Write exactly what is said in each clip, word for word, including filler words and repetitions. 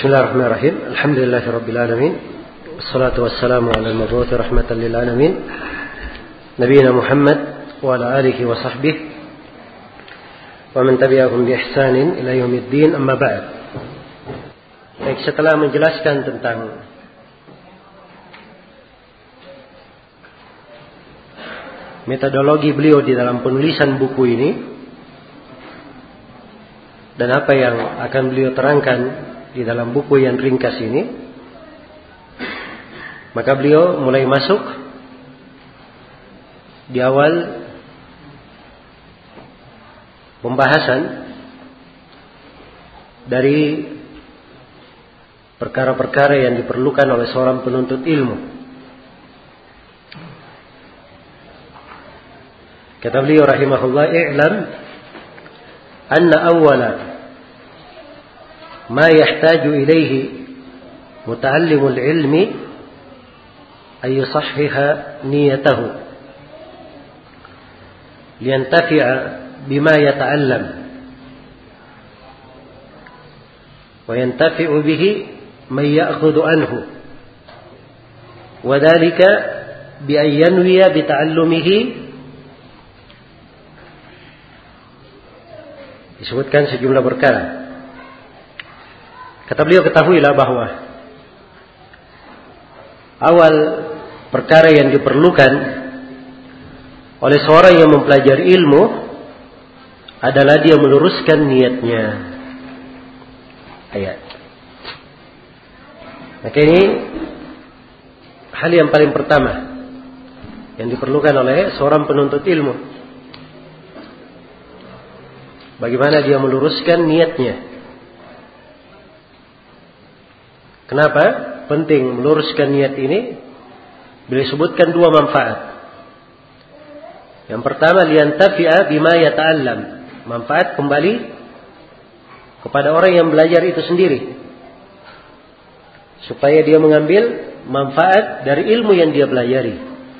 Bismillahirrahmanirrahim. Alhamdulillahirabbil alamin. Wassalatu wassalamu ala al-mab'uts rahmatan lil alamin. Nabiyina Muhammad wa ala alihi wa sahbihi wa man tabi'ahum bi ihsanin ila yaumiddin, amma ba'd. Baik, setelah menjelaskan tentang metodologi beliau di dalam penulisan buku ini dan apa yang akan beliau terangkan di dalam buku yang ringkas ini, maka beliau mulai masuk di awal pembahasan dari perkara-perkara yang diperlukan oleh seorang penuntut ilmu. Kata beliau rahimahullah, "I'lam anna awwala ma yahtaju ilaihi muta'allimul ilmi ay yusahhiha niyatahu liyantafi'a bima yata'allam wa yantafi'u bihi man ya'khudhu anhu wa dhalika bi an yanwiya bi ta'allumihi." Disebutkan sejumlah perkara. Kata beliau, ketahuilah bahwa awal perkara yang diperlukan oleh seorang yang mempelajari ilmu adalah dia meluruskan niatnya. Ayat. Maka ini hal yang paling pertama yang diperlukan oleh seorang penuntut ilmu. Bagaimana dia meluruskan niatnya. Kenapa penting meluruskan niat ini? Beliau sebutkan dua manfaat. Yang pertama, liyantafi'a bima yata'allam. Manfaat kembali kepada orang yang belajar itu sendiri, supaya dia mengambil manfaat dari ilmu yang dia pelajari.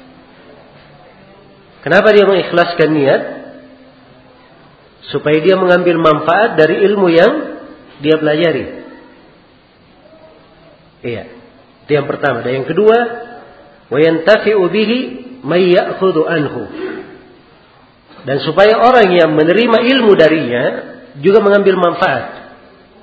Kenapa dia mengikhlaskan niat? Supaya dia mengambil manfaat dari ilmu yang dia pelajari. Iya, itu yang pertama. Dan yang kedua, wa yantafi'u bihi may ya'khudhu anhu. Dan supaya orang yang menerima ilmu darinya juga mengambil manfaat.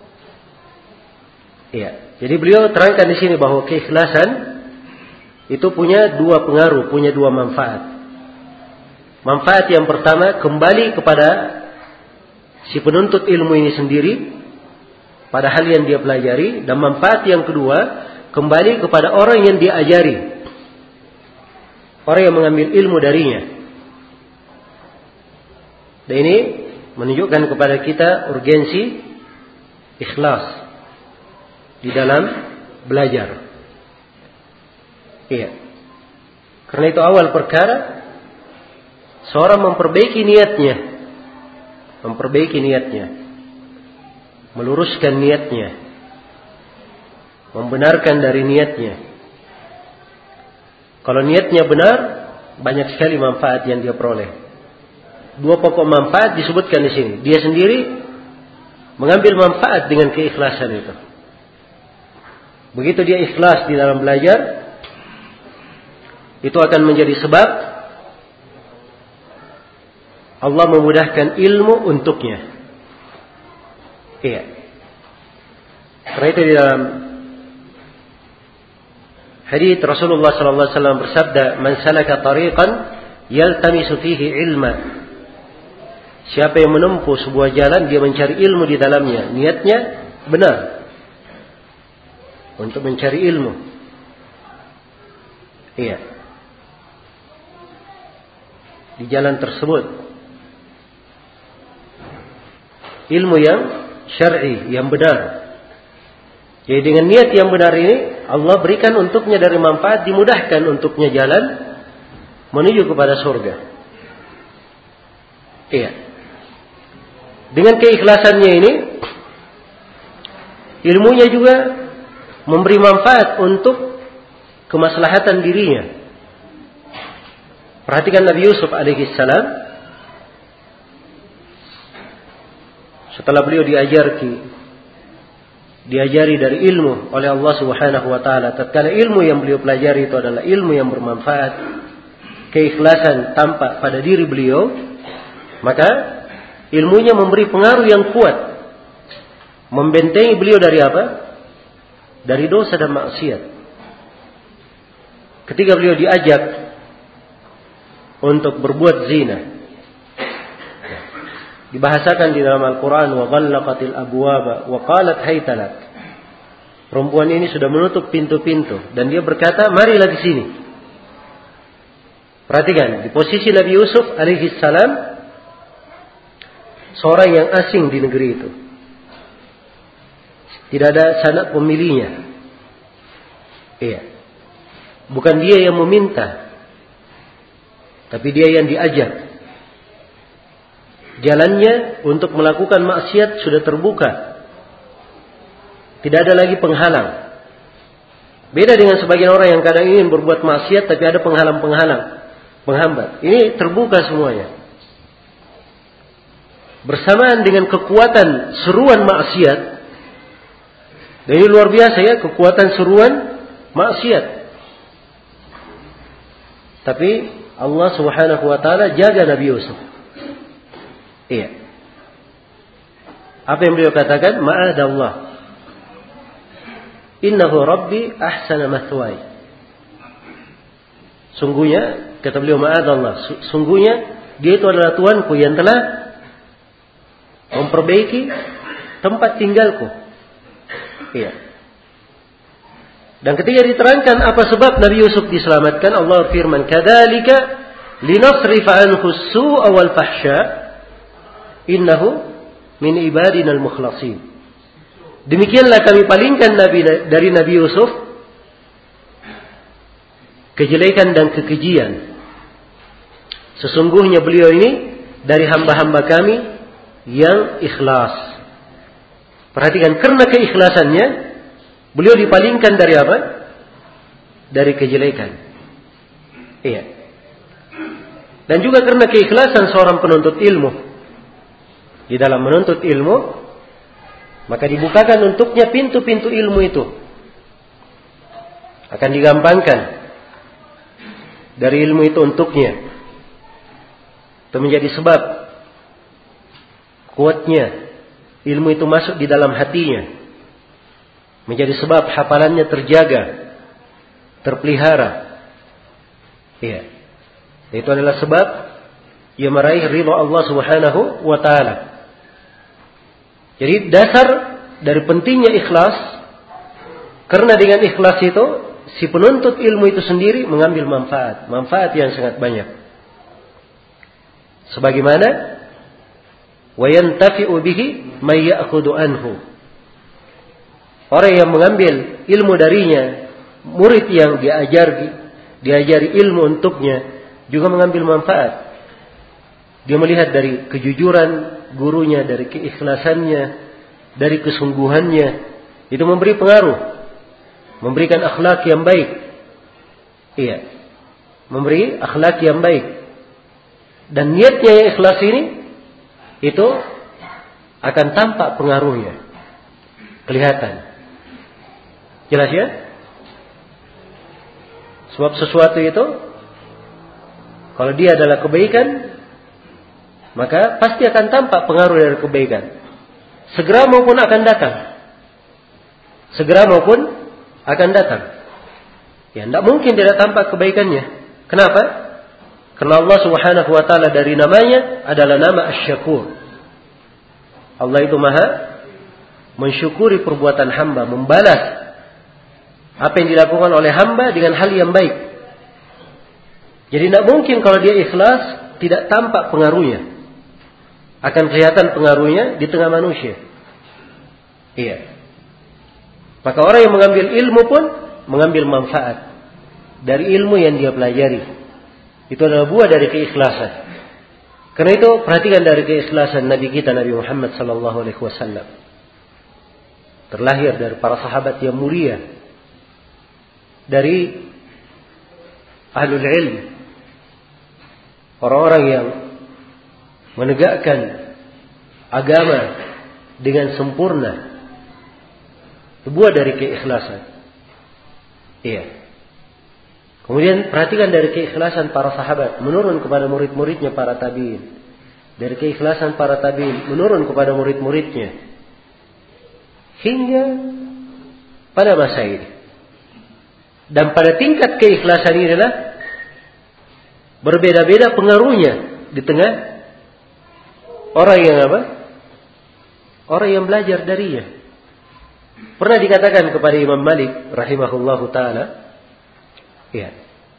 Iya. Jadi beliau terangkan di sini bahwa keikhlasan itu punya dua pengaruh, punya dua manfaat. Manfaat yang pertama kembali kepada si penuntut ilmu ini sendiri pada hal yang dia pelajari, dan manfaat yang kedua kembali kepada orang yang dia ajari, orang yang mengambil ilmu darinya. Dan ini menunjukkan kepada kita urgensi ikhlas di dalam belajar. Iya. Karena itu awal perkara seorang memperbaiki niatnya, memperbaiki niatnya. Meluruskan niatnya, membenarkan dari niatnya. Kalau niatnya benar, banyak sekali manfaat yang dia peroleh. Dua pokok manfaat disebutkan di sini. Dia sendiri mengambil manfaat dengan keikhlasan itu. Begitu dia ikhlas di dalam belajar, itu akan menjadi sebab Allah memudahkan ilmu untuknya. Iya. Karena itu di dalam hadits Rasulullah sallallahu alaihi wasallam bersabda, "Man salaka tariqan yaltamisu fihi ilma." Siapa yang menempuh sebuah jalan, dia mencari ilmu di dalamnya, niatnya benar untuk mencari ilmu. Iya. Di jalan tersebut ilmu yang syar'i, yang benar. Jadi dengan niat yang benar ini, Allah berikan untuknya dari manfaat, dimudahkan untuknya jalan menuju kepada surga. Iya. Dengan keikhlasannya ini, ilmunya juga memberi manfaat untuk kemaslahatan dirinya. Perhatikan Nabi Yusuf alaihi salam. Setelah beliau diajar di diajari dari ilmu oleh Allah Subhanahu wa taala, tatkala ilmu yang beliau pelajari itu adalah ilmu yang bermanfaat, keikhlasan tampak pada diri beliau, maka ilmunya memberi pengaruh yang kuat, membentengi beliau dari apa? Dari dosa dan maksiat. Ketika beliau diajak untuk berbuat zina, dibahasakan di dalam Al-Quran, wa ghallaqatil abwaba wa qalat haytalak. Perempuan ini sudah menutup pintu-pintu dan dia berkata, marilah di sini. Perhatikan, di posisi Nabi Yusuf alaihi salam, seorang yang asing di negeri itu, tidak ada sanak pemilihnya. Iya, bukan dia yang meminta, tapi dia yang diajak. Jalannya untuk melakukan maksiat sudah terbuka. Tidak ada lagi penghalang. Beda dengan sebagian orang yang kadang ingin berbuat maksiat tapi ada penghalang-penghalang, penghambat. Ini terbuka semuanya. Bersamaan dengan kekuatan seruan maksiat. Dan ini luar biasa ya, kekuatan seruan maksiat. Tapi Allah Subhanahu wa taala jaga Nabi Yusuf. Iya. Apa yang beliau katakan? Ma'adallah. Innahu Rabbi ahsana mathwai. Sungguhnya, kata beliau, ma'adallah. Sungguhnya, dia itu adalah Tuhanku yang telah memperbaiki tempat tinggalku. Iya. Dan ketika diterangkan apa sebab Nabi Yusuf diselamatkan, Allah firman, kadzalika linasrifa anhu as-su'a wal fahsya. Innahu min ibadinal mukhlasin. Demikianlah kami palingkan Nabi dari Nabi Yusuf kejelekan dan kekejian. Sesungguhnya beliau ini dari hamba-hamba kami yang ikhlas. Perhatikan, karena keikhlasannya beliau dipalingkan dari apa? Dari kejelekan. Iya. Dan juga karena keikhlasan seorang penuntut ilmu di dalam menuntut ilmu, maka dibukakan untuknya pintu-pintu ilmu itu. Akan digampangkan dari ilmu itu untuknya. Itu menjadi sebab kuatnya ilmu itu masuk di dalam hatinya. Menjadi sebab hafalannya terjaga, terpelihara. Iya. Itu adalah sebab ia meraih ridha Allah Subhanahu wa taala. Jadi dasar dari pentingnya ikhlas, karena dengan ikhlas itu si penuntut ilmu itu sendiri mengambil manfaat, manfaat yang sangat banyak. Sebagaimana wa yantafi'u bihi may ya'khudhu anhu. Orang yang mengambil ilmu darinya, murid yang diajari diajari ilmu untuknya juga mengambil manfaat. Dia melihat dari kejujuran gurunya, dari keikhlasannya, dari kesungguhannya, itu memberi pengaruh, memberikan akhlak yang baik. Iya, memberi akhlak yang baik. Dan niatnya yang ikhlas ini, itu akan tampak pengaruhnya, kelihatan. Jelas ya? Sebab sesuatu itu, kalau dia adalah kebaikan, maka pasti akan tampak pengaruh dari kebaikan. Segera maupun akan datang. Segera maupun akan datang. Ya, tidak mungkin tidak tampak kebaikannya. Kenapa? Karena Allah Subhanahu wa taala dari namanya adalah nama Asy-Syakur. Allah itu Maha mensyukuri perbuatan hamba, membalas apa yang dilakukan oleh hamba dengan hal yang baik. Jadi tidak mungkin kalau dia ikhlas tidak tampak pengaruhnya. Akan kelihatan pengaruhnya di tengah manusia. Iya. Maka orang yang mengambil ilmu pun mengambil manfaat dari ilmu yang dia pelajari. Itu adalah buah dari keikhlasan. Karena itu perhatikan dari keikhlasan Nabi kita Nabi Muhammad sallallahu alaihi wasallam. Terlahir dari para sahabat yang mulia, dari ahlul ilm, orang-orang yang menegakkan agama dengan sempurna. Buah dari keikhlasan. Iya. Kemudian perhatikan dari keikhlasan para sahabat menurun kepada murid-muridnya para tabi'in. Dari keikhlasan para tabi'in menurun kepada murid-muridnya. Hingga pada masa ini. Dan pada tingkat keikhlasan ini adalah berbeda-beda pengaruhnya di tengah orang yang apa? Orang yang belajar darinya. Pernah dikatakan kepada Imam Malik rahimahullahu taala, ya.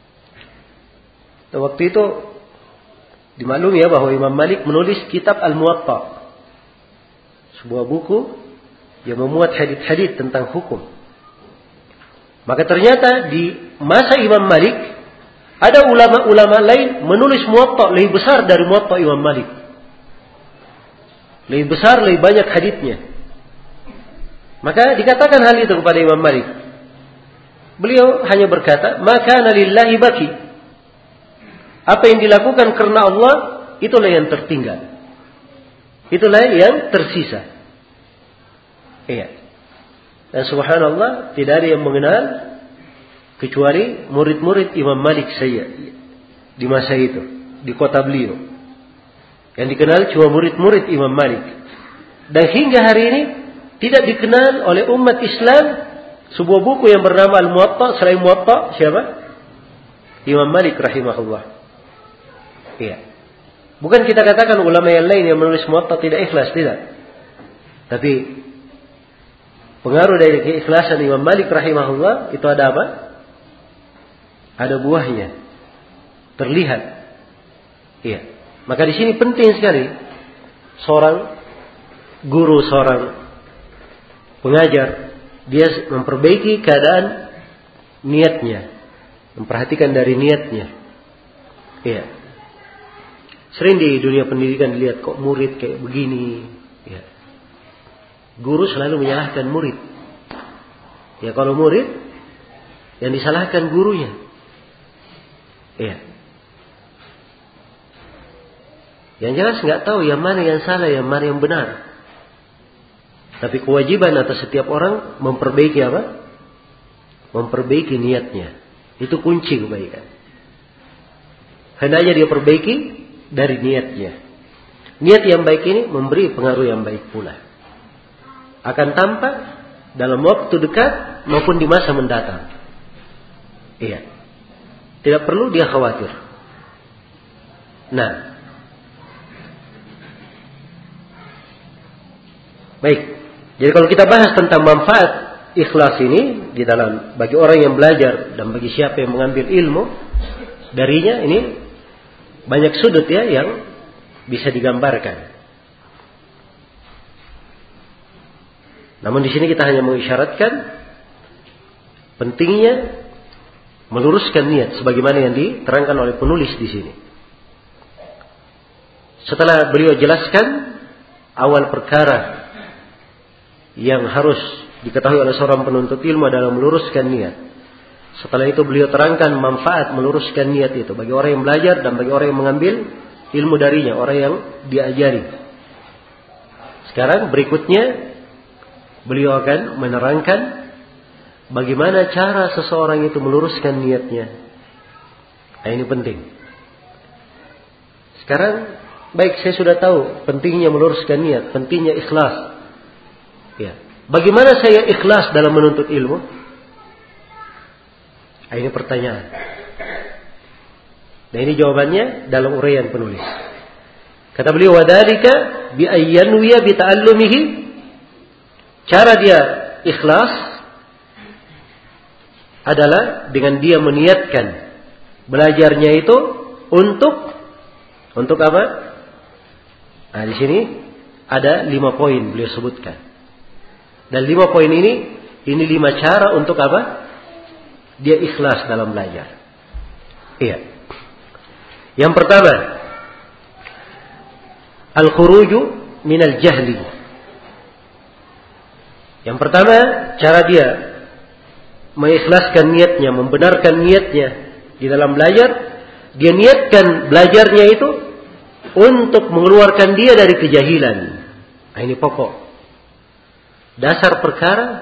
Waktu itu dimaklumi ya bahwa Imam Malik menulis kitab Al-Muwatta, sebuah buku yang memuat hadits-hadits tentang hukum. Maka ternyata di masa Imam Malik ada ulama-ulama lain menulis Muwatta lebih besar dari Muwatta Imam Malik. Lebih besar, lebih banyak haditsnya. Maka dikatakan hal itu kepada Imam Malik. Beliau hanya berkata, "Maka lillahi baki." Apa yang dilakukan karena Allah, itulah yang tertinggal. Itulah yang tersisa. Iya. Dan subhanallah, tidak ada yang mengenal kecuali murid-murid Imam Malik saja di masa itu, di kota beliau. Yang dikenal cuma murid-murid Imam Malik. Dan hingga hari ini tidak dikenal oleh umat Islam sebuah buku yang bernama Al-Muwatta selain Muwatta siapa? Imam Malik rahimahullah. Iya. Bukan kita katakan ulama yang lain yang menulis Muwatta tidak ikhlas, tidak. Tapi pengaruh dari keikhlasan Imam Malik rahimahullah itu ada apa? Ada buahnya. Terlihat. Iya. Maka di sini penting sekali seorang guru, seorang pengajar, dia memperbaiki keadaan niatnya, memperhatikan dari niatnya. Iya. Sering di dunia pendidikan dilihat kok murid kayak begini. Ya. Guru selalu menyalahkan murid. Ya kalau murid yang disalahkan gurunya. Iya. Yang jelas nggak tahu yang mana yang salah, yang mana yang benar. Tapi kewajiban atas setiap orang memperbaiki apa? Memperbaiki niatnya. Itu kunci kebaikan. Hendaknya dia perbaiki dari niatnya. Niat yang baik ini memberi pengaruh yang baik pula. Akan tampak dalam waktu dekat maupun di masa mendatang. Iya. Tidak perlu dia khawatir. Nah. Baik. Jadi kalau kita bahas tentang manfaat ikhlas ini di dalam bagi orang yang belajar dan bagi siapa yang mengambil ilmu darinya, ini banyak sudut ya yang bisa digambarkan. Namun di sini kita hanya mengisyaratkan pentingnya meluruskan niat sebagaimana yang diterangkan oleh penulis di sini. Setelah beliau jelaskan awal perkara yang harus diketahui oleh seorang penuntut ilmu adalah meluruskan niat. Setelah itu beliau terangkan manfaat meluruskan niat itu bagi orang yang belajar dan bagi orang yang mengambil ilmu darinya, orang yang diajari. Sekarang berikutnya beliau akan menerangkan bagaimana cara seseorang itu meluruskan niatnya. Nah, ini penting. Sekarang baik, saya sudah tahu pentingnya meluruskan niat, pentingnya ikhlas. Ya. Bagaimana saya ikhlas dalam menuntut ilmu? Nah, ini pertanyaan. Nah, ini jawabannya dalam uraian penulis. Kata beliau, wadhalika bi ayyanwiya bi ta'allumihi. Cara dia ikhlas adalah dengan dia meniatkan belajarnya itu untuk untuk apa? Nah, di sini ada lima poin beliau sebutkan. Dan lima poin ini, ini lima cara untuk apa? Dia ikhlas dalam belajar. Iya. Yang pertama, al-khuruju minal jahli. Yang pertama, cara dia mengikhlaskan niatnya, membenarkan niatnya di dalam belajar, dia niatkan belajarnya itu untuk mengeluarkan dia dari kejahilan. Nah, ini pokok. Dasar perkara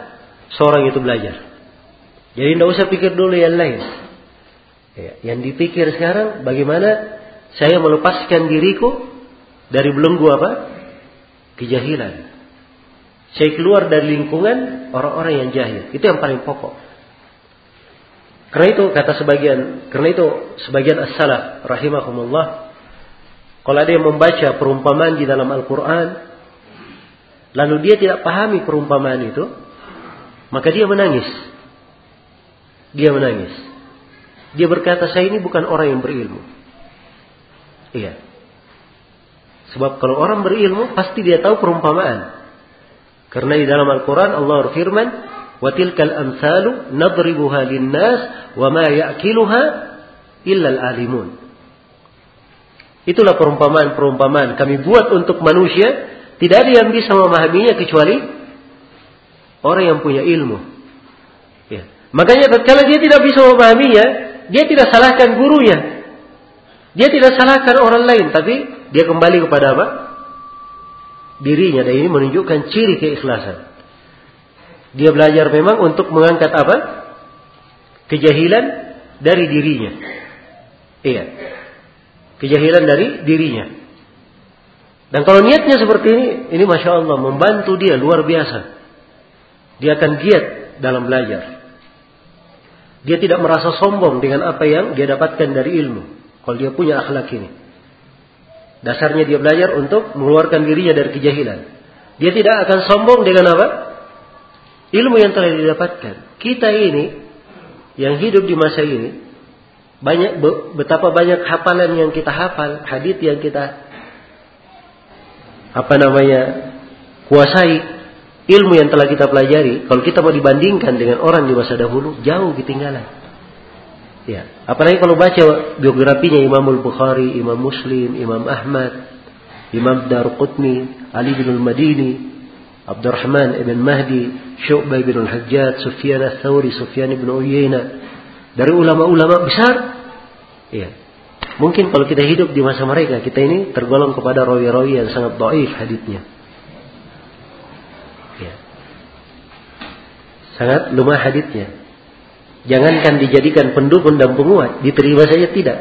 seorang itu belajar. Jadi tidak usah pikir dulu yang lain. Ya, yang dipikir sekarang bagaimana saya melepaskan diriku dari belenggu apa? Kejahilan. Saya keluar dari lingkungan orang-orang yang jahil. Itu yang paling pokok. Karena itu kata sebagian, karena itu sebagian as-salaf rahimahumullah, kalau ada yang membaca perumpamaan di dalam Al-Quran, lalu dia tidak pahami perumpamaan itu, maka dia menangis. Dia menangis. Dia berkata, saya ini bukan orang yang berilmu. Iya. Sebab kalau orang berilmu, pasti dia tahu perumpamaan. Karena di dalam Al-Quran Allah berfirman, وَتِلْكَ الْأَمْثَالُ نَضْرِبُهَا لِلنَّاسِ وَمَا يَأْكِلُهَا إِلَّا الْعَالِمُونَ. Itulah perumpamaan-perumpamaan kami buat untuk manusia. Tidak ada yang bisa memahaminya kecuali orang yang punya ilmu. Ya. Makanya kalau dia tidak bisa memahaminya, dia tidak salahkan gurunya. Dia tidak salahkan orang lain. Tapi dia kembali kepada apa? Dirinya. Dan ini menunjukkan ciri keikhlasan. Dia belajar memang untuk mengangkat apa? Kejahilan dari dirinya. Iya. Kejahilan dari dirinya. Dan kalau niatnya seperti ini, ini Masya Allah, membantu dia luar biasa. Dia akan giat dalam belajar. Dia tidak merasa sombong dengan apa yang dia dapatkan dari ilmu. Kalau dia punya akhlak ini. Dasarnya dia belajar untuk mengeluarkan dirinya dari kejahilan. Dia tidak akan sombong dengan apa? Ilmu yang telah didapatkan. Kita ini, yang hidup di masa ini, banyak betapa banyak hafalan yang kita hafal, hadits yang kita apa namanya kuasai, ilmu yang telah kita pelajari. Kalau kita mau dibandingkan dengan orang di masa dahulu, jauh ketinggalan. Ya, apalagi kalau baca biografinya Imam Al-Bukhari, Imam Muslim, Imam Ahmad, Imam Darqutni, Ali bin Al-Madini, Abdurrahman ibn Mahdi, Syu'bah bin Al-Hajjaj, Sufyan Ats-Tsauri, Sufyan bin Uyainah, dari ulama-ulama besar. Ya. Mungkin kalau kita hidup di masa mereka, kita ini tergolong kepada rawi-rawi yang sangat dhaif haditsnya. Ya. Sangat lemah haditsnya. Jangankan dijadikan pendukung dan penguat, diterima saja tidak.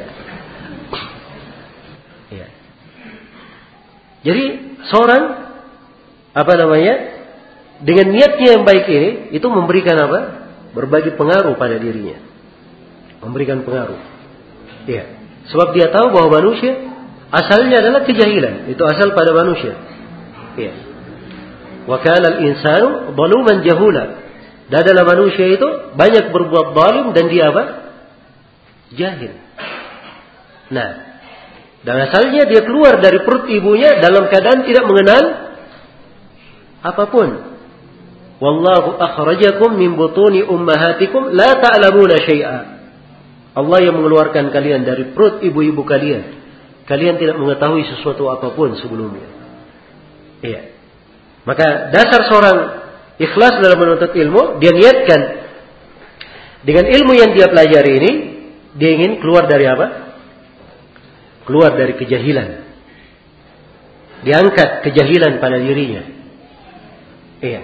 Ya. Jadi seorang apa namanya, dengan niatnya yang baik ini, itu memberikan apa? Berbagi pengaruh pada dirinya. Memberikan pengaruh. Iya. Sebab dia tahu bahwa manusia asalnya adalah kejahilan. Itu asal pada manusia. Iya. Wa kana al-insanu zaluman jahula. Dan adalah manusia itu banyak berbuat zalim dan dia apa? Jahil. Nah, dan asalnya dia keluar dari perut ibunya dalam keadaan tidak mengenal apapun. Wallahu akhrajakum min butuni ummahatikum la ta'lamuna syai'a. Allah yang mengeluarkan kalian dari perut ibu-ibu kalian. Kalian tidak mengetahui sesuatu apapun sebelumnya. Iya. Maka dasar seorang ikhlas dalam menuntut ilmu, dia niatkan dengan ilmu yang dia pelajari ini, dia ingin keluar dari apa? Keluar dari kejahilan. Diangkat kejahilan pada dirinya. Iya.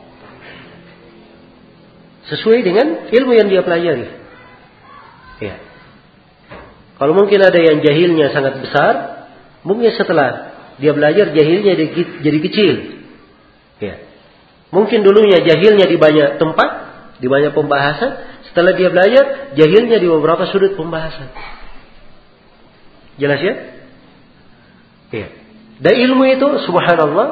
Sesuai dengan ilmu yang dia pelajari. Iya. Kalau mungkin ada yang jahilnya sangat besar, mungkin setelah dia belajar jahilnya jadi kecil. Iya. Mungkin dulunya jahilnya di banyak tempat, di banyak pembahasan, setelah dia belajar jahilnya di beberapa sudut pembahasan. Jelas ya? Iya. Dan ilmu itu subhanallah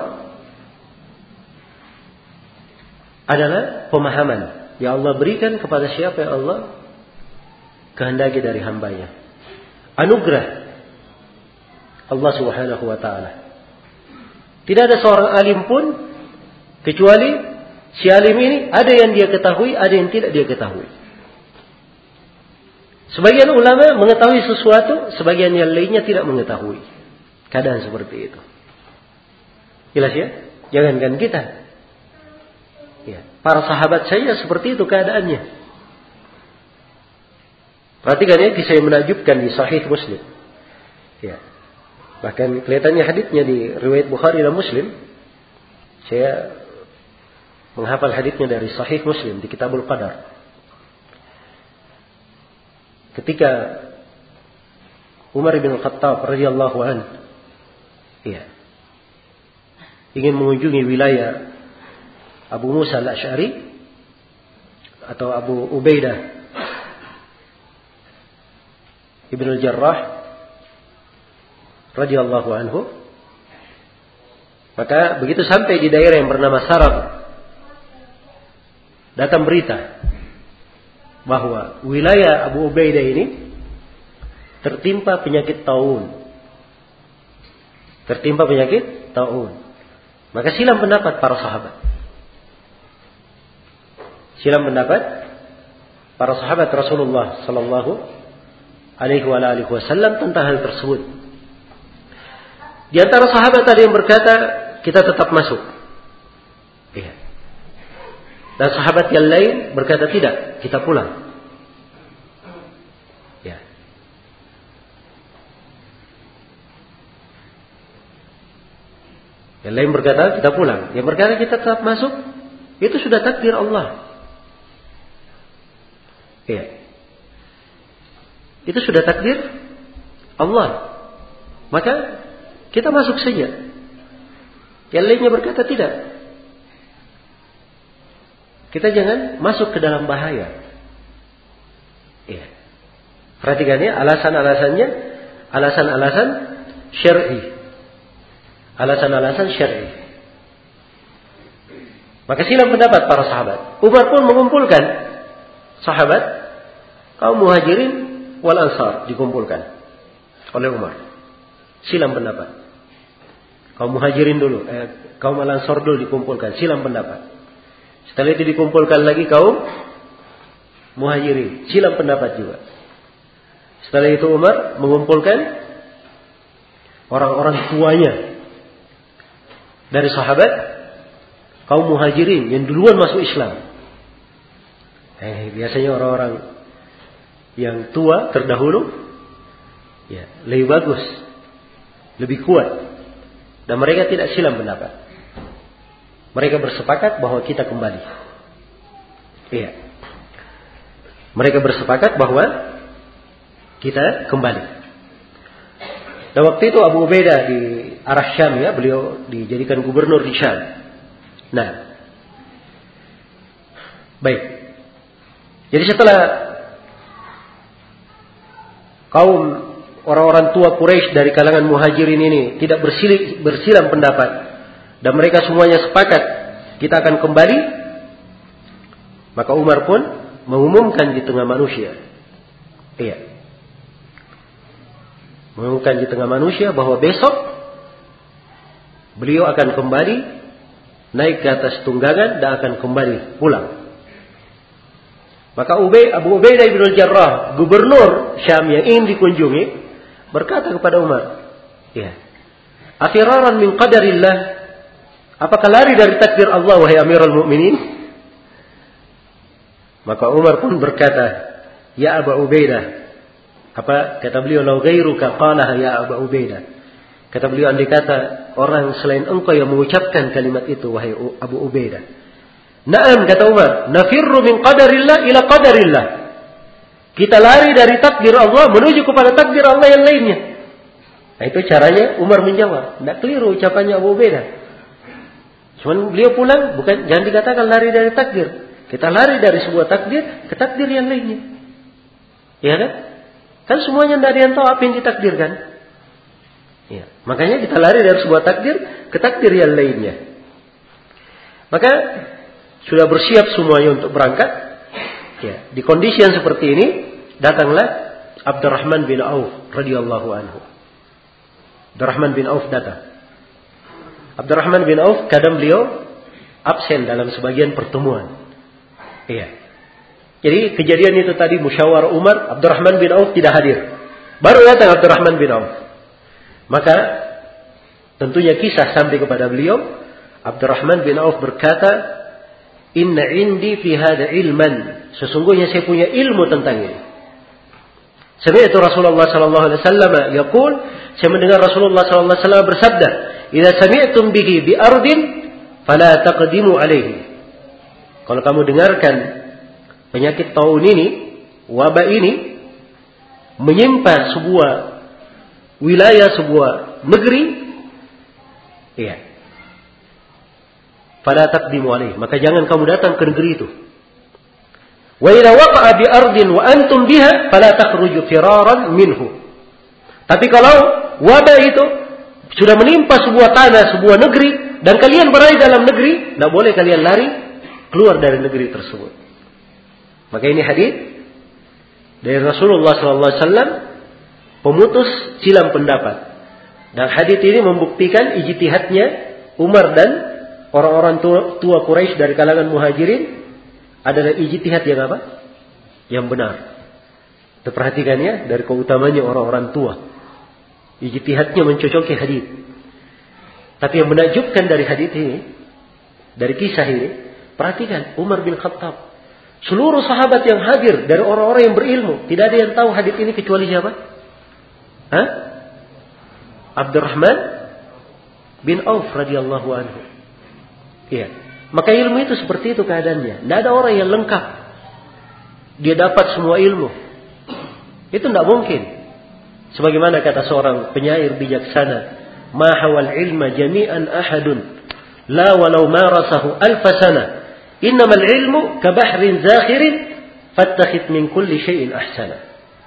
adalah pemahaman yang Allah berikan kepada siapa yang Allah kehendaki dari hambanya. Anugerah Allah subhanahu wa ta'ala. Tidak ada seorang alim pun kecuali si alim ini ada yang dia ketahui, ada yang tidak dia ketahui. Sebagian ulama mengetahui sesuatu, sebagian yang lainnya tidak mengetahui. Keadaan seperti itu. Jelas ya? Jangankan kita. Ya, para sahabat saya seperti itu keadaannya. Perhatikan ya, kisah yang menakjubkan di Sahih Muslim. Ya. Bahkan kelihatannya haditsnya di riwayat Bukhari dan Muslim. Saya menghafal haditsnya dari Sahih Muslim di Kitabul Qadar. Ketika Umar bin Khattab radhiyallahu an, iya, ingin mengunjungi wilayah Abu Musa al-Asy'ari atau Abu Ubaidah Ibn al-Jarrah radhiyallahu anhu, maka begitu sampai di daerah yang bernama Sarab, datang berita bahwa wilayah Abu Ubaidah ini tertimpa penyakit taun. Tertimpa penyakit taun. Maka silang pendapat para sahabat. Silang pendapat para sahabat Rasulullah sallallahu alaihi wa alihi wasallam tentang hal tersebut. Di antara sahabat ada yang berkata, kita tetap masuk. Iya. Dan sahabat yang lain berkata, tidak, kita pulang. Ya. Yang lain berkata, kita pulang. Yang berkata, kita tetap masuk. Itu sudah takdir Allah. Ya. Itu sudah takdir Allah. Maka kita masuk saja. Yang lainnya berkata tidak. Kita jangan masuk ke dalam bahaya. Ya. Perhatikan ya, alasan-alasannya, alasan-alasan syar'i. Alasan-alasan syar'i. Maka silang pendapat para sahabat. Umar pun mengumpulkan sahabat, kaum muhajirin wal ansar dikumpulkan oleh Umar. Silang pendapat. Kaum muhajirin dulu, eh, kaum al ansar dulu dikumpulkan, silang pendapat. Setelah itu dikumpulkan lagi kaum muhajirin, silang pendapat juga. Setelah itu Umar mengumpulkan orang-orang tuanya dari sahabat, kaum muhajirin yang duluan masuk Islam. Eh, biasanya orang-orang yang tua terdahulu, ya, lebih bagus, lebih kuat, dan mereka tidak silang pendapat. Mereka bersepakat bahwa kita kembali. Iya. Mereka bersepakat bahwa kita kembali. Dan waktu itu Abu Ubaidah di arah Syam, ya, beliau dijadikan gubernur di Syam. Nah, baik. Jadi setelah kaum orang-orang tua Quraisy dari kalangan muhajirin ini tidak bersilang, bersilang pendapat, dan mereka semuanya sepakat kita akan kembali, maka Umar pun mengumumkan di tengah manusia. Iya. Mengumumkan di tengah manusia bahwa besok beliau akan kembali naik ke atas tunggangan dan akan kembali pulang. Maka Ubay, Abu Ubaidah bin al-Jarrah, gubernur Syam yang ingin dikunjungi, berkata kepada Umar, ya, afiraran min qadarillah, apakah lari dari takdir Allah wahai Amirul Mukminin? Maka Umar pun berkata, ya Abu Ubaidah, apa kata beliau, lau ghairuka qalaha ya Abu Ubaidah. Kata beliau, andai kata orang selain engkau yang mengucapkan kalimat itu wahai Abu Ubaidah. Naam, kata Umar, nafirru min qadarillah ila qadarillah. Kita lari dari takdir Allah menuju kepada takdir Allah yang lainnya. Nah, itu caranya Umar menjawab. Tidak keliru ucapannya Abu Ubaidah. Cuman beliau pulang, bukan, jangan dikatakan lari dari takdir. Kita lari dari sebuah takdir ke takdir yang lainnya. Ya kan? Kan semuanya tidak ada yang tahu apa yang ditakdirkan. Ya. Makanya kita lari dari sebuah takdir ke takdir yang lainnya. Maka sudah bersiap semuanya untuk berangkat. Ya, di kondisi yang seperti ini datanglah Abdurrahman bin Auf radhiyallahu anhu. Abdurrahman bin Auf datang. Abdurrahman bin Auf kadang beliau absen dalam sebagian pertemuan. Iya. Jadi kejadian itu tadi musyawarah Umar, Abdurrahman bin Auf tidak hadir. Baru datang Abdurrahman bin Auf. Maka tentunya kisah sampai kepada beliau. Abdurrahman bin Auf berkata, inna indi fi hada ilman. Sesungguhnya saya punya ilmu tentang ini. Sami'tu Rasulullah sallallahu alaihi wasallam yaqul, saya mendengar Rasulullah sallallahu alaihi wasallam bersabda, "Idza sami'tum bihi bi ardin fala taqdimu alaihi." Kalau kamu dengarkan penyakit taun ini, wabah ini menyimpan sebuah wilayah, sebuah negeri, iya. Fala taqdimu alaih, maka jangan kamu datang ke negeri itu. Wa idza waqa'a bi ardin wa antum biha fala takhruju firaran minhu. Tapi kalau wabah itu sudah menimpa sebuah tanah, sebuah negeri, dan kalian berada dalam negeri, tidak boleh kalian lari keluar dari negeri tersebut. Maka ini hadis dari Rasulullah sallallahu alaihi wasallam, pemutus silang pendapat. Dan hadis ini membuktikan ijtihadnya Umar dan orang-orang tua, tua Quraisy dari kalangan Muhajirin adalah ijtihad yang apa? Yang benar. Kita perhatikannya dari keutamanya orang-orang tua. Ijtihadnya mencocoki hadis. Tapi yang menakjubkan dari hadis ini, dari kisah ini, perhatikan Umar bin Khattab. Seluruh sahabat yang hadir dari orang-orang yang berilmu, tidak ada yang tahu hadis ini kecuali siapa? Hah? Abdurrahman bin Auf radhiyallahu anhu. Iya. Maka ilmu itu seperti itu keadaannya. Tidak ada orang yang lengkap. Dia dapat semua ilmu. Itu tidak mungkin. Sebagaimana kata seorang penyair bijaksana, "Ma hawal ilma jami'an ahadun, la walau marasahu alfa sana. Innamal ilmu kabahrin zakhirin, fattakhid min kulli syai'in ahsana."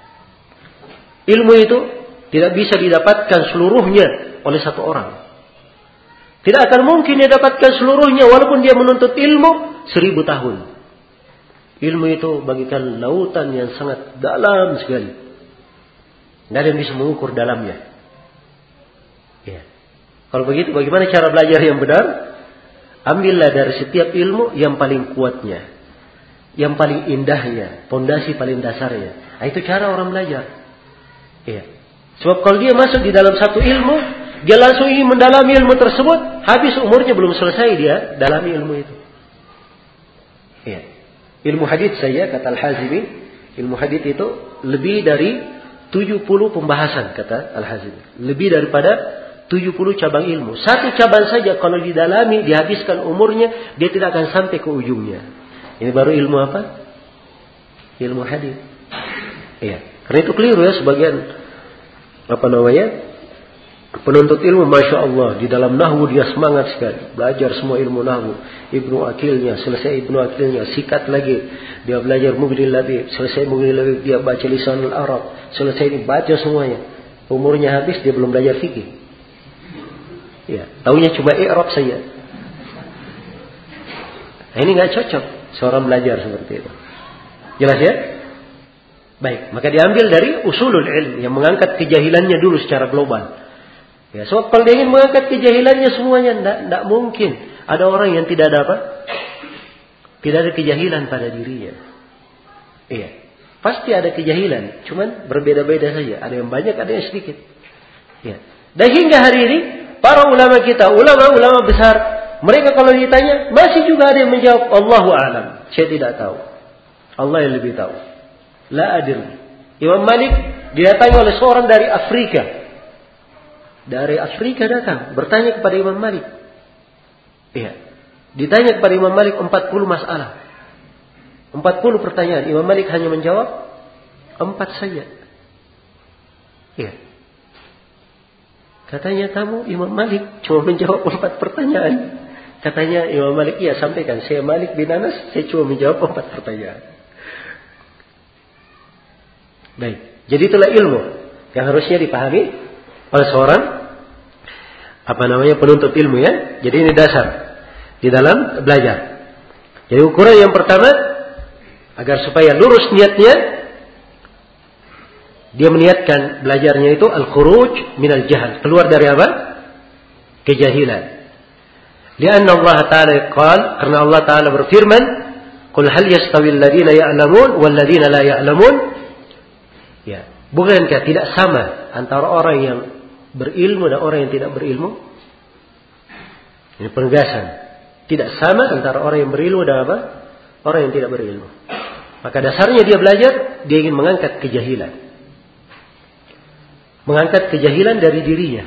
Ilmu itu tidak bisa didapatkan seluruhnya oleh satu orang. Tidak akan mungkin dia dapatkan seluruhnya walaupun dia menuntut ilmu seribu tahun. Ilmu itu bagikan lautan yang sangat dalam sekali. Tidak ada yang bisa mengukur dalamnya. Ya. Kalau begitu bagaimana cara belajar yang benar? Ambillah dari setiap ilmu yang paling kuatnya, yang paling indahnya, fondasi paling dasarnya. Nah, itu cara orang belajar. Ya. Sebab kalau dia masuk di dalam satu ilmu, dia langsung ingin mendalami ilmu tersebut, habis umurnya belum selesai dia dalami ilmu itu. Ya. Ilmu hadits saya, kata Al-Hazimi, ilmu hadits itu lebih dari tujuh puluh pembahasan, kata Al-Hazimi. Lebih daripada tujuh puluh cabang ilmu. Satu cabang saja kalau didalami, dihabiskan umurnya, dia tidak akan sampai ke ujungnya. Ini baru ilmu apa? Ilmu hadits. Ya. Karena itu keliru ya sebagian apa namanya? Penuntut ilmu, Masya Allah, di dalam nahwu dia semangat sekali. Belajar semua ilmu nahwu. Ibnu Akilnya, selesai Ibnu Akilnya, sikat lagi. Dia belajar Mughnil Labib, selesai Mughnil Labib, dia baca Lisanul Arab. Selesai ini baca semuanya. Umurnya habis, dia belum belajar fikih. Ya, taunya cuma i'rab saja. Nah, ini nggak cocok seorang belajar seperti itu. Jelas ya? Baik, maka diambil dari usulul ilm yang mengangkat kejahilannya dulu secara global. Ya, sebab kalau dia ingin mengangkat kejahilannya semuanya, tidak mungkin. Ada orang yang tidak ada apa? Tidak ada kejahilan pada dirinya. Iya, pasti ada kejahilan, cuman berbeda-beda saja. Ada yang banyak, ada yang sedikit. Ya. Dan hingga hari ini, para ulama kita, ulama-ulama besar, mereka kalau ditanya, masih juga ada yang menjawab, Allahu a'lam. Saya tidak tahu. Allah yang lebih tahu. La adri. Imam Malik didatangi oleh seorang dari Afrika. Dari Afrika datang bertanya kepada Imam Malik. Iya. Ditanya kepada Imam Malik empat puluh masalah. empat puluh pertanyaan. Imam Malik hanya menjawab empat saja. Iya. Katanya kamu Imam Malik cuma menjawab empat pertanyaan. Katanya Imam Malik, iya sampaikan. Saya Malik bin Anas, saya cuma menjawab empat pertanyaan. Baik. Jadi itulah ilmu yang harusnya dipahami oleh seorang apa namanya penuntut ilmu ya. Jadi ini dasar di dalam belajar. Jadi ukuran yang pertama agar supaya lurus niatnya, dia meniatkan belajarnya itu al-khuruj minal jahal, keluar dari apa? Kejahilan. Lianna Allah Ta'ala qala, karena Allah Ta'ala berfirman, "Qul hal yastawil ladina ya'lamun wal ladina la ya'lamun?" Ya, bukankah tidak sama antara orang yang berilmu dan orang yang tidak berilmu? Ini penegasan. Tidak sama antara orang yang berilmu dan apa? Orang yang tidak berilmu. Maka dasarnya dia belajar, dia ingin mengangkat kejahilan. Mengangkat kejahilan dari dirinya.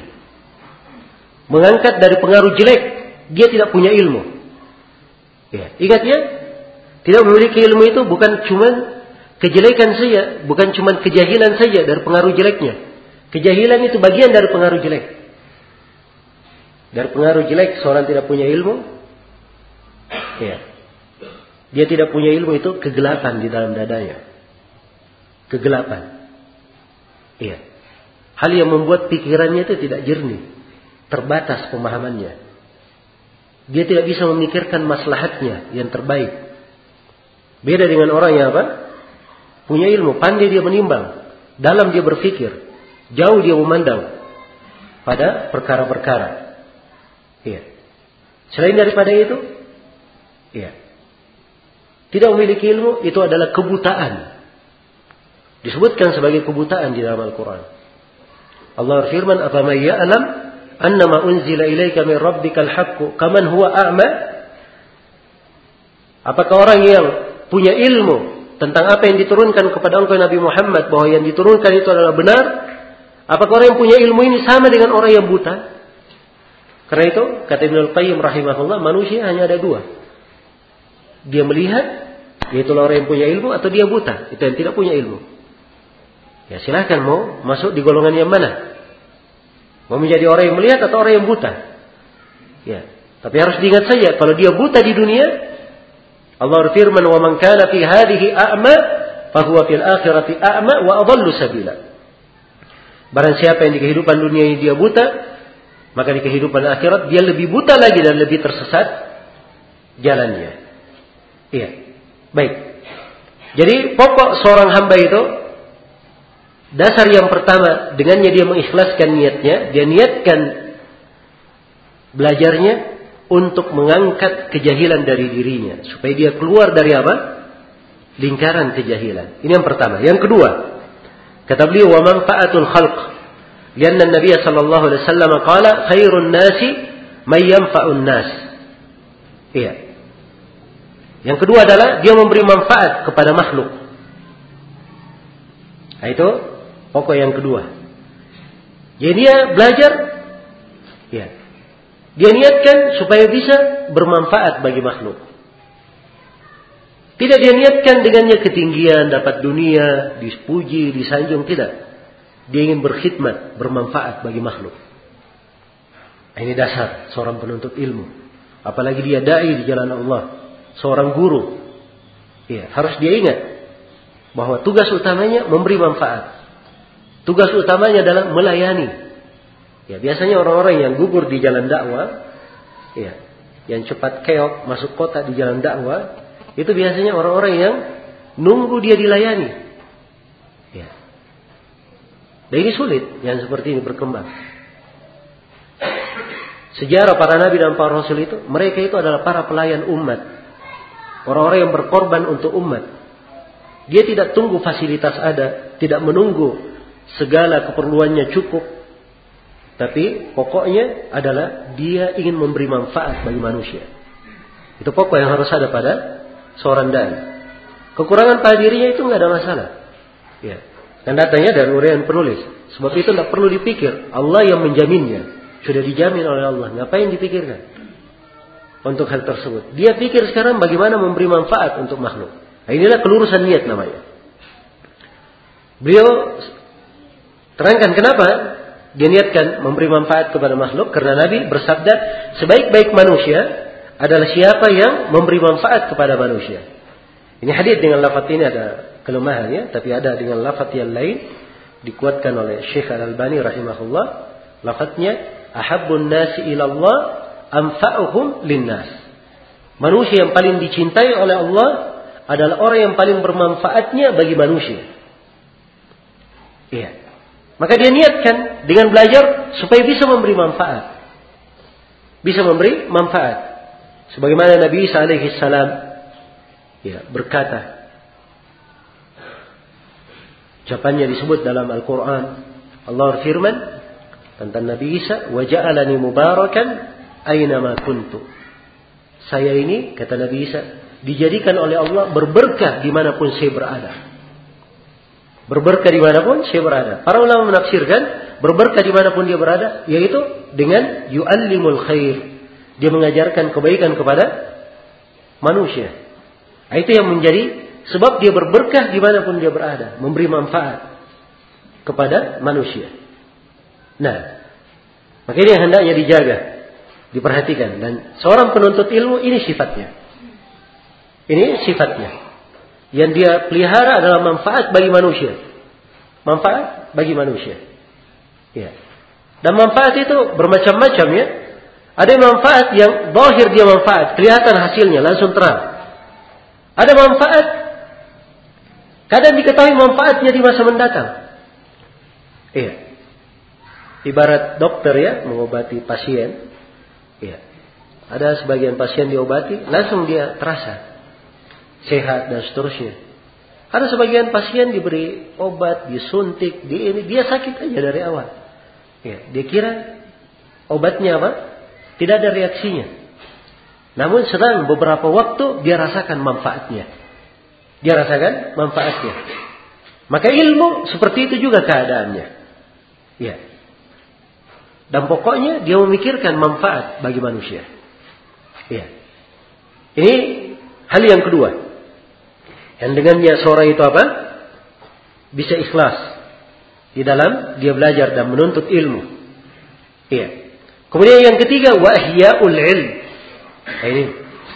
Mengangkat dari pengaruh jelek. Dia tidak punya ilmu. Ya, ingat ya, Tidak memiliki ilmu itu bukan cuma kejelekan saja, bukan cuma kejahilan saja dari pengaruh jeleknya. Kejahilan itu bagian dari pengaruh jelek. Dari pengaruh jelek seorang tidak punya ilmu. Ya. Dia tidak punya ilmu itu kegelapan di dalam dadanya. Kegelapan. Iya. Hal yang membuat pikirannya itu tidak jernih. Terbatas pemahamannya. Dia tidak bisa memikirkan maslahatnya yang terbaik. Beda dengan orang yang apa? Punya ilmu, pandai dia menimbang. Dalam dia berpikir. Jauh dia memandang. Pada perkara-perkara. Iya. Selain daripada itu. Iya. Tidak memiliki ilmu, itu adalah kebutaan. Disebutkan sebagai kebutaan di dalam Al-Quran. Allah berfirman, "Afaman ya'lam annama unzila ilaika min rabbikal haqqu kaman huwa a'ma?" Apakah orang yang punya ilmu tentang apa yang diturunkan kepada engkau Nabi Muhammad, bahwa yang diturunkan itu adalah benar, apakah orang yang punya ilmu ini sama dengan orang yang buta? Karena itu kata Ibnul Qayyim rahimahullah, manusia hanya ada dua. Dia melihat, yaitu orang yang punya ilmu, atau dia buta, itu yang tidak punya ilmu. Ya silahkan mau masuk di golongan yang mana? Mau menjadi orang yang melihat atau orang yang buta? Ya, tapi harus diingat saja, kalau dia buta di dunia, Allah berfirman, "Wa man kana fi hadhihi a'ma, fa huwa fil akhirati a'ma wa adallu sabila." Barang siapa yang di kehidupan dunia ini dia buta, maka di kehidupan akhirat dia lebih buta lagi dan lebih tersesat jalannya. Iya. Baik. Jadi pokok seorang hamba itu, dasar yang pertama, dengannya dia mengikhlaskan niatnya, dia niatkan belajarnya untuk mengangkat kejahilan dari dirinya, supaya dia keluar dari apa? Lingkaran kejahilan. Ini yang pertama. Yang kedua, kata beliau, "Wa manfa'atul khalq." Lianna Nabi sallallahu alaihi wasallam qala, "Khairun nasi may yanfa'un nas." Iya. Yang kedua adalah dia memberi manfaat kepada makhluk. Nah, itu pokok yang kedua. Jadi dia belajar, ya, dia niatkan supaya bisa bermanfaat bagi makhluk. Tidak dia niatkan dengannya ketinggian, dapat dunia, dipuji, disanjung, tidak. Dia ingin berkhidmat, bermanfaat bagi makhluk. Nah, ini dasar seorang penuntut ilmu. Apalagi dia dai di jalan Allah, seorang guru. Ya, harus dia ingat bahwa tugas utamanya memberi manfaat. Tugas utamanya adalah melayani. Ya, biasanya orang-orang yang gugur di jalan dakwah, ya, yang cepat keok masuk kota di jalan dakwah, itu biasanya orang-orang yang nunggu dia dilayani. Ya. Dan ini sulit yang seperti ini berkembang. Sejarah para nabi dan para rasul itu, mereka itu adalah para pelayan umat. Orang-orang yang berkorban untuk umat. Dia tidak tunggu fasilitas ada, tidak menunggu segala keperluannya cukup. Tapi pokoknya adalah dia ingin memberi manfaat bagi manusia. Itu pokok yang harus ada pada seorang dai. Kekurangan pada dirinya itu nggak ada masalah. Ya. Dan datangnya dari uraian penulis. Sebab itu tidak perlu dipikir. Allah yang menjaminnya. Sudah dijamin oleh Allah. Ngapain dipikirkan untuk hal tersebut? Dia pikir sekarang bagaimana memberi manfaat untuk makhluk. Nah, inilah kelurusan niat namanya. Beliau terangkan kenapa dia niatkan memberi manfaat kepada makhluk. Karena Nabi bersabda, sebaik-baik manusia adalah siapa yang memberi manfaat kepada manusia. Ini hadis dengan lafaz ini ada kelemahannya, tapi ada dengan lafaz yang lain dikuatkan oleh Syekh Al-Albani rahimahullah. Lafaznya, ahabbun nasi ilallah anfa'uhum linnas. Manusia yang paling dicintai oleh Allah adalah orang yang paling bermanfaatnya bagi manusia. Iya. Maka dia niatkan dengan belajar supaya bisa memberi manfaat. Bisa memberi manfaat. Sebagaimana Nabi Isa alaihi salam ya, berkata, ucapannya disebut dalam Al-Quran. Allah berfirman tentang Nabi Isa, "Wa ja'alani mubarakan aynama kuntu." Saya ini, kata Nabi Isa, dijadikan oleh Allah berberkah dimanapun saya berada. Berberkah dimanapun saya berada. Para ulama menafsirkan berberkah dimanapun dia berada, yaitu dengan yu'allimul khair. Dia mengajarkan kebaikan kepada manusia. Nah, itu yang menjadi sebab dia berberkah dimanapun dia berada, memberi manfaat kepada manusia. Nah, maka ini yang hendaknya dijaga, diperhatikan. Dan seorang penuntut ilmu ini sifatnya. Ini sifatnya. Yang dia pelihara adalah manfaat bagi manusia. Manfaat bagi manusia. Ya. Dan manfaat itu bermacam-macam ya. Ada manfaat yang zahir dia manfaat, kelihatan hasilnya langsung terang. Ada manfaat, kadang diketahui manfaatnya di masa mendatang. Iya. Ibarat dokter ya, mengobati pasien. Iya. Ada sebagian pasien diobati, langsung dia terasa sehat dan seterusnya. Ada sebagian pasien diberi obat, disuntik, di ini dia sakit aja dari awal. Iya. Dia kira obatnya apa? Tidak ada reaksinya. Namun selang beberapa waktu dia rasakan manfaatnya. Dia rasakan manfaatnya. Maka ilmu seperti itu juga keadaannya. Ya. Dan pokoknya dia memikirkan manfaat bagi manusia. Ya. Ini hal yang kedua. Yang dengannya seorang itu apa? Bisa ikhlas di dalam dia belajar dan menuntut ilmu. Ya. Kemudian yang ketiga, wa ihyaul ilm. Nah, ini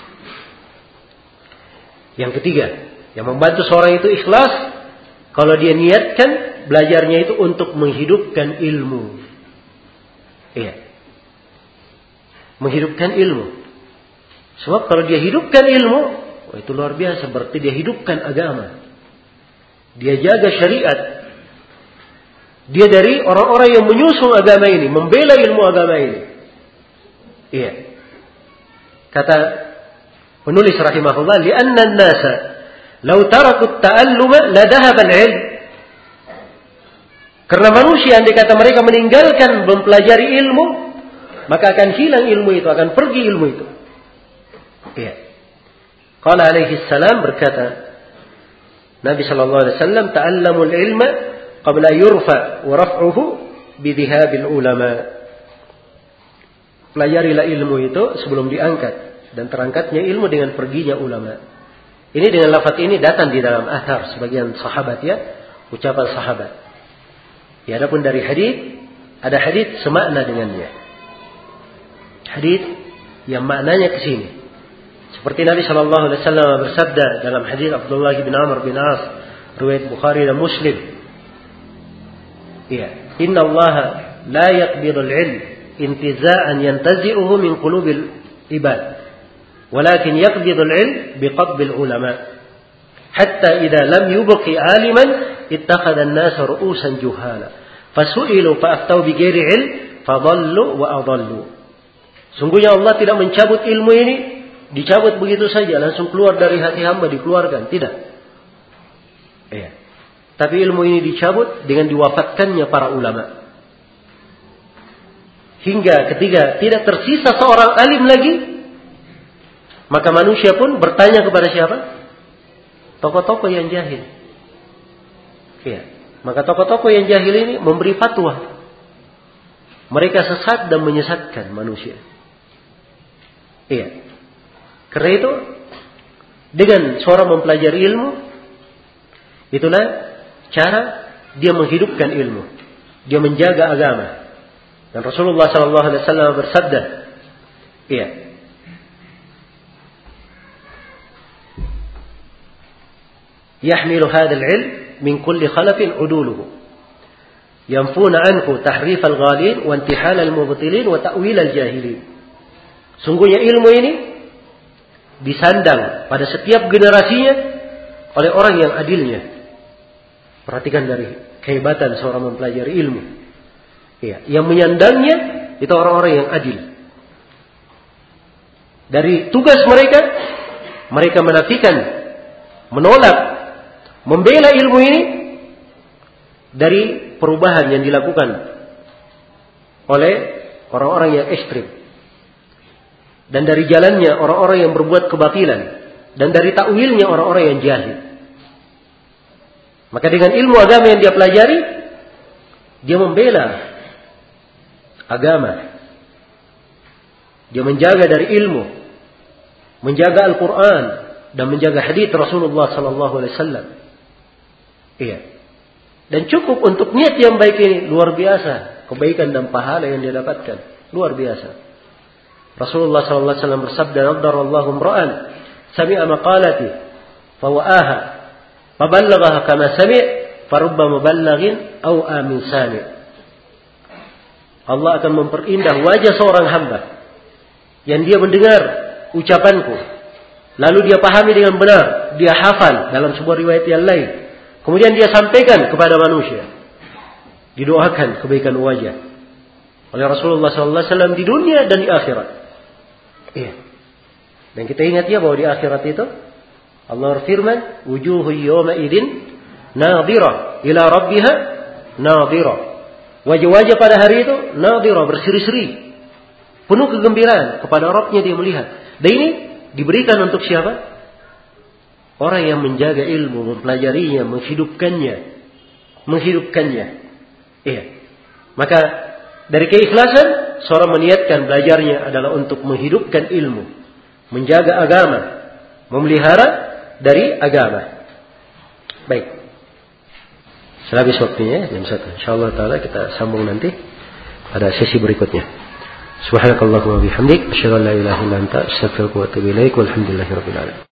yang ketiga, yang membantu seorang itu ikhlas kalau dia niatkan belajarnya itu untuk menghidupkan ilmu. Iya. Menghidupkan ilmu. Sebab kalau dia hidupkan ilmu, oh itu luar biasa, berarti dia hidupkan agama. Dia jaga syariat. Dia dari orang-orang yang menyusun agama ini, membela ilmu agama ini. Iya. Kata penulis rahimahullah, li'anna an-nasa law taraku at-ta'alluma la dhahaba al-'ilm. Karena manusia andai kata mereka meninggalkan mempelajari ilmu, maka akan hilang ilmu itu, akan pergi ilmu itu. Iya. Qala alaihi salam, berkata Nabi sallallahu alaihi wasallam, ta'allamul ilma qabla yurfa wa raf'uhu bi dhihabil ulama. Pelajarilah ilmu itu sebelum diangkat dan terangkatnya ilmu dengan perginya ulama. Ini dengan lafaz ini datang di dalam athar sebagian sahabat ya, ucapan sahabat. Ya, adapun dari hadis, ada hadis semakna dengannya. Hadis yang maknanya ke sini. Seperti Nabi sallallahu alaihi wasallam bersabda dalam hadis Abdullah bin Amr bin As, riwayat Bukhari dan Muslim. Iya, inna Allah la yaqbidul ilm intiza'an yantazi'uhu min qulubil ibad, walakin yaqbidul ilm biqabbil ulama, hatta idza lam yubqi 'aliman ittakhadha an-nasa ru'usan juhala, fasu'ilu fa'aftau bighairi ilm fadallu wa adallu. Sungguhnya Allah tidak mencabut ilmu ini dicabut begitu saja, langsung keluar dari hati hamba, dikeluarkan, tidak. Iya. Tapi ilmu ini dicabut dengan diwafatkannya para ulama. Hingga ketika tidak tersisa seorang alim lagi, maka manusia pun bertanya kepada siapa? Tokoh-tokoh yang jahil. Iya. Maka tokoh-tokoh yang jahil ini memberi fatwa. Mereka sesat dan menyesatkan manusia. Iya. Karena itu, dengan seorang mempelajari ilmu, itulah cara dia menghidupkan ilmu. Dia menjaga agama. Dan Rasulullah sallallahu alaihi wasallam bersabda, iya, yahmilu hadzal ilm min kulli khalafin uduluhu, yanfuna anhu tahrif al-ghalin wa intihal al-mubtilin wa ta'wil al-jahilin. Sungguhnya ilmu ini disandang pada setiap generasinya oleh orang yang adilnya. Perhatikan dari kehebatan seorang mempelajari ilmu. Ya, yang menyandangnya itu orang-orang yang adil. Dari tugas mereka, mereka menafikan, menolak, membela ilmu ini dari perubahan yang dilakukan oleh orang-orang yang ekstrim. Dan dari jalannya orang-orang yang berbuat kebatilan. Dan dari takwilnya orang-orang yang jahil. Maka dengan ilmu agama yang dia pelajari, dia membela agama. Dia menjaga dari ilmu. Menjaga Al-Quran. dan menjaga hadits Rasulullah sallallahu alaihi wasallam. Iya. Dan cukup untuk niat yang baik ini luar biasa kebaikan dan pahala yang dia dapatkan, luar biasa. Rasulullah sallallahu alaihi wasallam bersabda, "Nadarallahu imra'an sami'a maqalati fa wa'aha fa ballaghaha kama sami', fa rubba muballighin aw amin sami'." Allah akan memperindah wajah seorang hamba yang dia mendengar ucapanku, lalu dia pahami dengan benar, dia hafal dalam sebuah riwayat yang lain, kemudian dia sampaikan kepada manusia, didoakan kebaikan wajah oleh Rasulullah sallallahu alaihi wasallam di dunia dan di akhirat. Iya. Dan kita ingat ya bahwa di akhirat itu Allah berfirman, "Wujuhu yawma idzin nadhirah ila rabbiha nadhirah." Wajah-wajah pada hari itu nadhirah, berseri-seri, penuh kegembiraan, kepada Rabbnya dia melihat. Dan ini diberikan untuk siapa? Orang yang menjaga ilmu, mempelajarinya, menghidupkannya, menghidupkannya. Iya. Maka dari keikhlasan seorang meniatkan belajarnya adalah untuk menghidupkan ilmu, menjaga agama, memelihara dari agama. Baik. Setelah habis waktunya jam satu. Insyaallah taala kita sambung nanti pada sesi berikutnya. Subhanakallahumma wa bihamdik, asyhadu an la ilaha illa anta, astaghfiruka wa atubu ilaik. Walhamdulillahirabbil alamin.